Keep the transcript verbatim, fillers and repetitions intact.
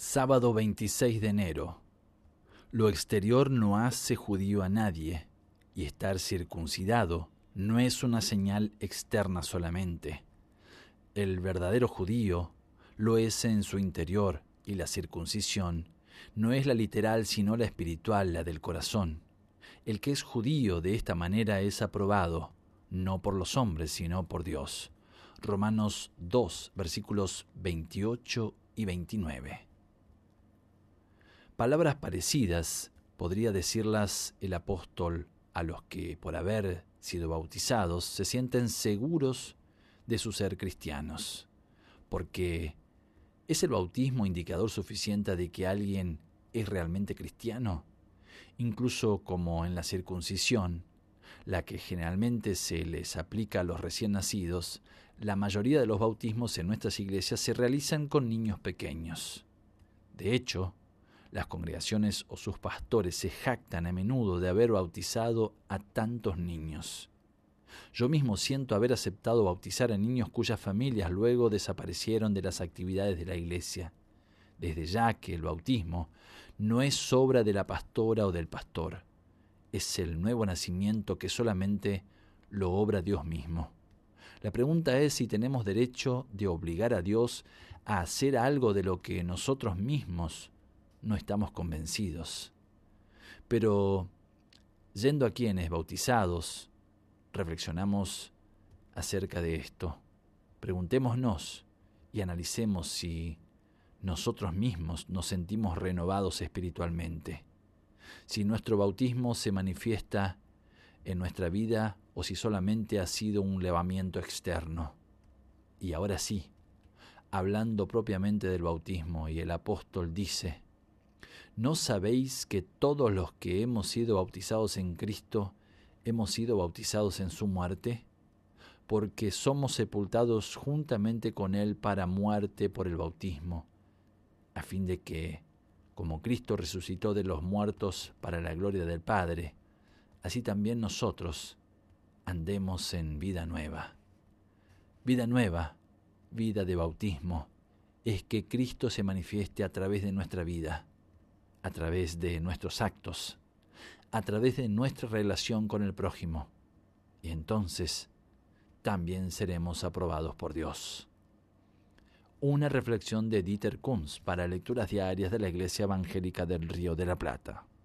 Sábado veintiséis de enero. Lo exterior no hace judío a nadie, y estar circuncidado no es una señal externa solamente. El verdadero judío lo es en su interior, y la circuncisión no es la literal sino la espiritual, la del corazón. El que es judío de esta manera es aprobado, no por los hombres, sino por Dios. Romanos dos, versículos veintiocho y veintinueve. Palabras parecidas podría decirlas el apóstol a los que, por haber sido bautizados, se sienten seguros de su ser cristianos, porque ¿es el bautismo indicador suficiente de que alguien es realmente cristiano? Incluso como en la circuncisión, la que generalmente se les aplica a los recién nacidos, la mayoría de los bautismos en nuestras iglesias se realizan con niños pequeños. De hecho, las congregaciones o sus pastores se jactan a menudo de haber bautizado a tantos niños. Yo mismo siento haber aceptado bautizar a niños cuyas familias luego desaparecieron de las actividades de la iglesia, desde ya que el bautismo no es obra de la pastora o del pastor, es el nuevo nacimiento que solamente lo obra Dios mismo. La pregunta es si tenemos derecho de obligar a Dios a hacer algo de lo que nosotros mismos no estamos convencidos. Pero, yendo a quienes bautizados, reflexionamos acerca de esto. Preguntémonos y analicemos si nosotros mismos nos sentimos renovados espiritualmente, si nuestro bautismo se manifiesta en nuestra vida o si solamente ha sido un levamiento externo. Y ahora sí, hablando propiamente del bautismo, y el apóstol dice: ¿no sabéis que todos los que hemos sido bautizados en Cristo hemos sido bautizados en su muerte? Porque somos sepultados juntamente con Él para muerte por el bautismo, a fin de que, como Cristo resucitó de los muertos para la gloria del Padre, así también nosotros andemos en vida nueva. Vida nueva, vida de bautismo, es que Cristo se manifieste a través de nuestra vida, a través de nuestros actos, a través de nuestra relación con el prójimo, y entonces también seremos aprobados por Dios. Una reflexión de Dieter Kunz para lecturas diarias de la Iglesia Evangélica del Río de la Plata.